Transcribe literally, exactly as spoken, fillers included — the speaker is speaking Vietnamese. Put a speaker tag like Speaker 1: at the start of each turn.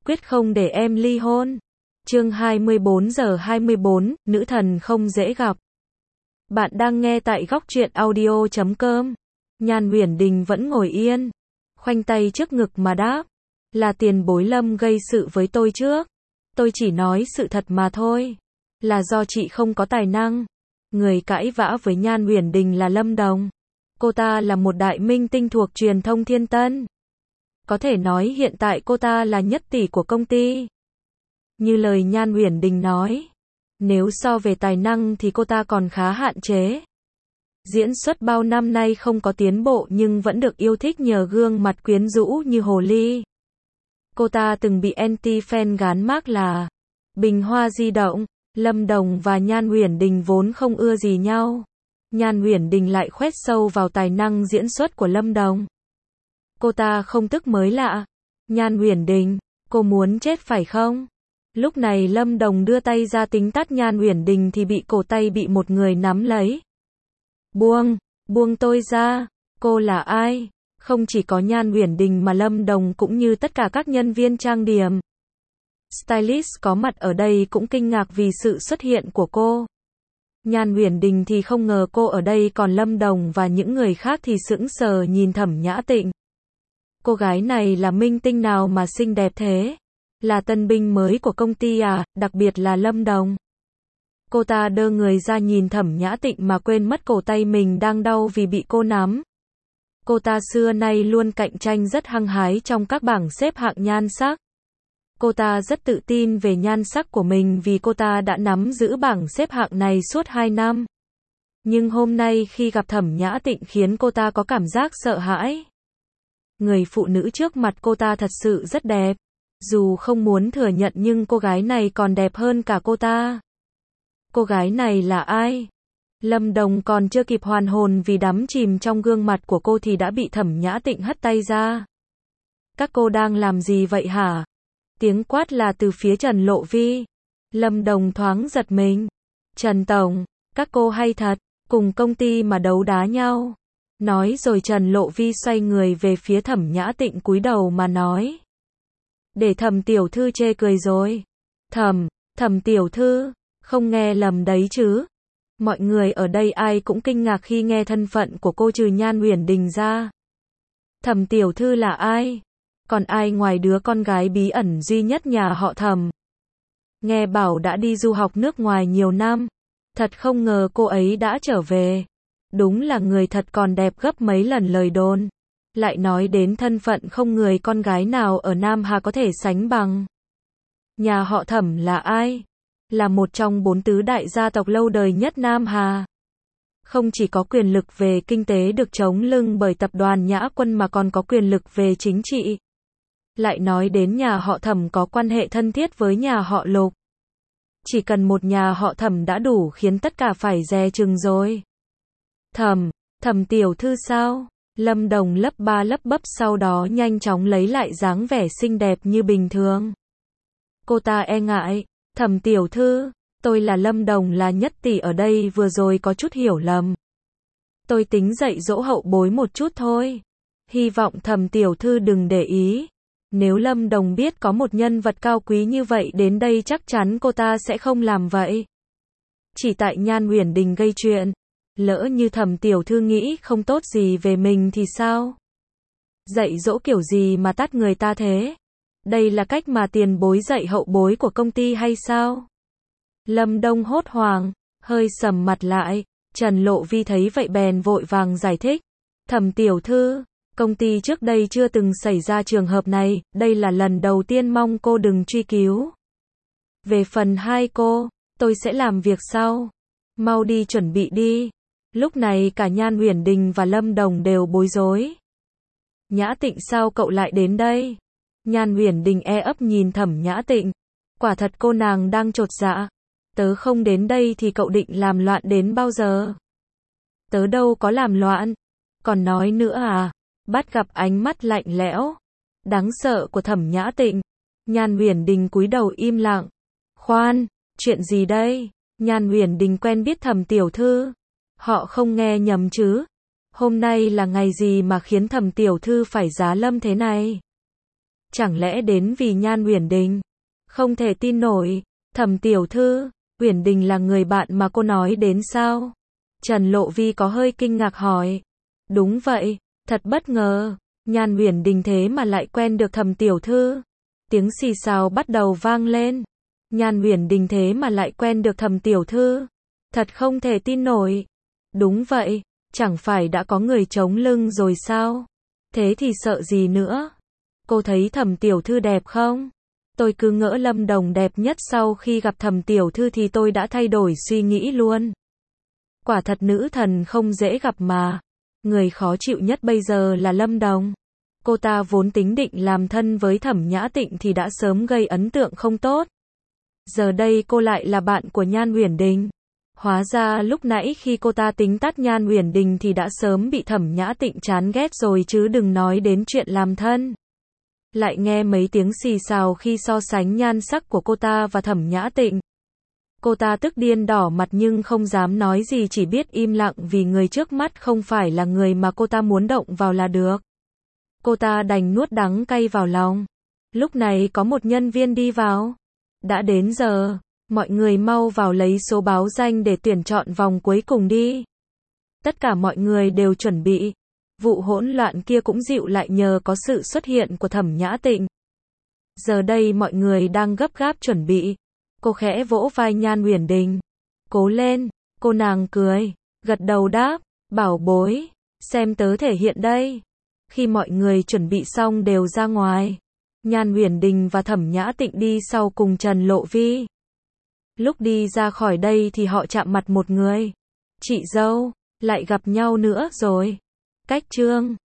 Speaker 1: quyết không để em ly hôn. Chương hai mươi bốn giờ hai mươi bốn, nữ thần không dễ gặp. Bạn đang nghe tại góc truyện audio chấm com. Nhan Uyển Đình vẫn ngồi yên, khoanh tay trước ngực mà đáp, là tiền bối Lâm gây sự với tôi trước. Tôi chỉ nói sự thật mà thôi, là do chị không có tài năng. Người cãi vã với Nhan Uyển Đình là Lâm Đồng. Cô ta là một đại minh tinh thuộc truyền thông Thiên Tân. Có thể nói hiện tại cô ta là nhất tỷ của công ty. Như lời Nhan Uyển Đình nói, nếu so về tài năng thì cô ta còn khá hạn chế. Diễn xuất bao năm nay không có tiến bộ nhưng vẫn được yêu thích nhờ gương mặt quyến rũ như hồ ly. Cô ta từng bị anti-fan gán mác là bình hoa di động. Lâm Đồng và Nhan Uyển Đình vốn không ưa gì nhau. Nhan Uyển Đình lại khoét sâu vào tài năng diễn xuất của Lâm Đồng. Cô ta không tức mới lạ. Nhan Uyển Đình, cô muốn chết phải không? Lúc này Lâm Đồng đưa tay ra tính tát Nhan Uyển Đình thì bị cổ tay bị một người nắm lấy. Buông, buông tôi ra, cô là ai? Không chỉ có Nhan Uyển Đình mà Lâm Đồng cũng như tất cả các nhân viên trang điểm, stylist có mặt ở đây cũng kinh ngạc vì sự xuất hiện của cô. Nhan Uyển Đình thì không ngờ cô ở đây, còn Lâm Đồng và những người khác thì sững sờ nhìn Thẩm Nhã Tịnh. Cô gái này là minh tinh nào mà xinh đẹp thế? Là tân binh mới của công ty à, đặc biệt là Lâm Đồng. Cô ta đơ người ra nhìn Thẩm Nhã Tịnh mà quên mất cổ tay mình đang đau vì bị cô nắm. Cô ta xưa nay luôn cạnh tranh rất hăng hái trong các bảng xếp hạng nhan sắc. Cô ta rất tự tin về nhan sắc của mình vì cô ta đã nắm giữ bảng xếp hạng này suốt hai năm. Nhưng hôm nay khi gặp Thẩm Nhã Tịnh khiến cô ta có cảm giác sợ hãi. Người phụ nữ trước mặt cô ta thật sự rất đẹp. Dù không muốn thừa nhận nhưng cô gái này còn đẹp hơn cả cô ta. Cô gái này là ai? Lâm Đồng còn chưa kịp hoàn hồn vì đắm chìm trong gương mặt của cô thì đã bị Thẩm Nhã Tịnh hất tay ra. Các cô đang làm gì vậy hả? Tiếng quát là từ phía Trần Lộ Vi. Lâm Đồng thoáng giật mình. Trần Tổng, các cô hay thật, cùng công ty mà đấu đá nhau. Nói rồi Trần Lộ Vi xoay người về phía Thẩm Nhã Tịnh cúi đầu mà nói. Để Thẩm tiểu thư chê cười rồi. Thẩm, Thẩm tiểu thư, không nghe lầm đấy chứ. Mọi người ở đây ai cũng kinh ngạc khi nghe thân phận của cô trừ Nhan Uyển Đình ra. Thẩm tiểu thư là ai? Còn ai ngoài đứa con gái bí ẩn duy nhất nhà họ Thẩm? Nghe bảo đã đi du học nước ngoài nhiều năm. Thật không ngờ cô ấy đã trở về. Đúng là người thật còn đẹp gấp mấy lần lời đồn. Lại nói đến thân phận không người con gái nào ở Nam Hà có thể sánh bằng. Nhà họ Thẩm là ai? Là một trong bốn tứ đại gia tộc lâu đời nhất Nam Hà. Không chỉ có quyền lực về kinh tế được chống lưng bởi tập đoàn Nhã Quân mà còn có quyền lực về chính trị. Lại nói đến nhà họ Thẩm có quan hệ thân thiết với nhà họ Lục. Chỉ cần một nhà họ Thẩm đã đủ khiến tất cả phải dè chừng rồi. Thẩm, Thẩm tiểu thư sao? Lâm Đồng lấp ba lấp bấp sau đó nhanh chóng lấy lại dáng vẻ xinh đẹp như bình thường. Cô ta e ngại. Thẩm tiểu thư, tôi là Lâm Đồng là nhất tỷ ở đây, vừa rồi có chút hiểu lầm. Tôi tính dạy dỗ hậu bối một chút thôi. Hy vọng Thẩm tiểu thư đừng để ý. Nếu Lâm Đồng biết có một nhân vật cao quý như vậy đến đây chắc chắn cô ta sẽ không làm vậy. Chỉ tại Nhan Uyển Đình gây chuyện. Lỡ như Thẩm tiểu thư nghĩ không tốt gì về mình thì sao? Dạy dỗ kiểu gì mà tát người ta thế? Đây là cách mà tiền bối dạy hậu bối của công ty hay sao? Lâm Đông hốt hoảng, hơi sầm mặt lại. Trần Lộ Vi thấy vậy bèn vội vàng giải thích. Thẩm tiểu thư, công ty trước đây chưa từng xảy ra trường hợp này, đây là lần đầu tiên, mong cô đừng truy cứu. Về phần hai cô, tôi sẽ làm việc sau. Mau đi chuẩn bị đi. Lúc này cả Nhan Uyển Đình và Lâm Đồng đều bối rối. Nhã Tịnh, sao cậu lại đến đây? Nhan Uyển Đình e ấp nhìn Thẩm Nhã Tịnh. Quả thật cô nàng đang chột dạ. Tớ không đến đây thì cậu định làm loạn đến bao giờ? Tớ đâu có làm loạn. Còn nói nữa à? Bắt gặp ánh mắt lạnh lẽo, đáng sợ của Thẩm Nhã Tịnh. Nhan Uyển Đình cúi đầu im lặng. Khoan, chuyện gì đây? Nhan Uyển Đình quen biết Thẩm tiểu thư. Họ không nghe nhầm chứ? Hôm nay là ngày gì mà khiến Thẩm tiểu thư phải giá lâm thế này? Chẳng lẽ đến vì Nhan Uyển Đình? Không thể tin nổi. Thẩm tiểu thư, Uyển Đình là người bạn mà cô nói đến sao? Trần Lộ Vi có hơi kinh ngạc hỏi. Đúng vậy, thật bất ngờ. Nhan Uyển Đình thế mà lại quen được Thẩm tiểu thư. Tiếng xì xào bắt đầu vang lên. Nhan Uyển Đình thế mà lại quen được Thẩm tiểu thư. Thật không thể tin nổi. Đúng vậy, chẳng phải đã có người chống lưng rồi sao? Thế thì sợ gì nữa? Cô thấy Thẩm tiểu thư đẹp không? Tôi cứ ngỡ Lâm Đồng đẹp nhất, sau khi gặp Thẩm tiểu thư thì tôi đã thay đổi suy nghĩ luôn. Quả thật nữ thần không dễ gặp mà. Người khó chịu nhất bây giờ là Lâm Đồng. Cô ta vốn tính định làm thân với Thẩm Nhã Tịnh thì đã sớm gây ấn tượng không tốt. Giờ đây cô lại là bạn của Nhan Uyển Đình. Hóa ra lúc nãy khi cô ta tính tắt Nhan Uyển Đình thì đã sớm bị Thẩm Nhã Tịnh chán ghét rồi chứ đừng nói đến chuyện làm thân. Lại nghe mấy tiếng xì xào khi so sánh nhan sắc của cô ta và Thẩm Nhã Tịnh. Cô ta tức điên đỏ mặt nhưng không dám nói gì, chỉ biết im lặng vì người trước mắt không phải là người mà cô ta muốn động vào là được. Cô ta đành nuốt đắng cay vào lòng. Lúc này có một nhân viên đi vào. Đã đến giờ, mọi người mau vào lấy số báo danh để tuyển chọn vòng cuối cùng đi. Tất cả mọi người đều chuẩn bị. Vụ hỗn loạn kia cũng dịu lại nhờ có sự xuất hiện của Thẩm Nhã Tịnh. Giờ đây mọi người đang gấp gáp chuẩn bị. Cô khẽ vỗ vai Nhan Uyển Đình. Cố lên, cô nàng cười, gật đầu đáp, bảo bối, xem tớ thể hiện đây. Khi mọi người chuẩn bị xong đều ra ngoài. Nhan Uyển Đình và Thẩm Nhã Tịnh đi sau cùng Trần Lộ Vi. Lúc đi ra khỏi đây thì họ chạm mặt một người. Chị dâu, lại gặp nhau nữa rồi. Cách trương.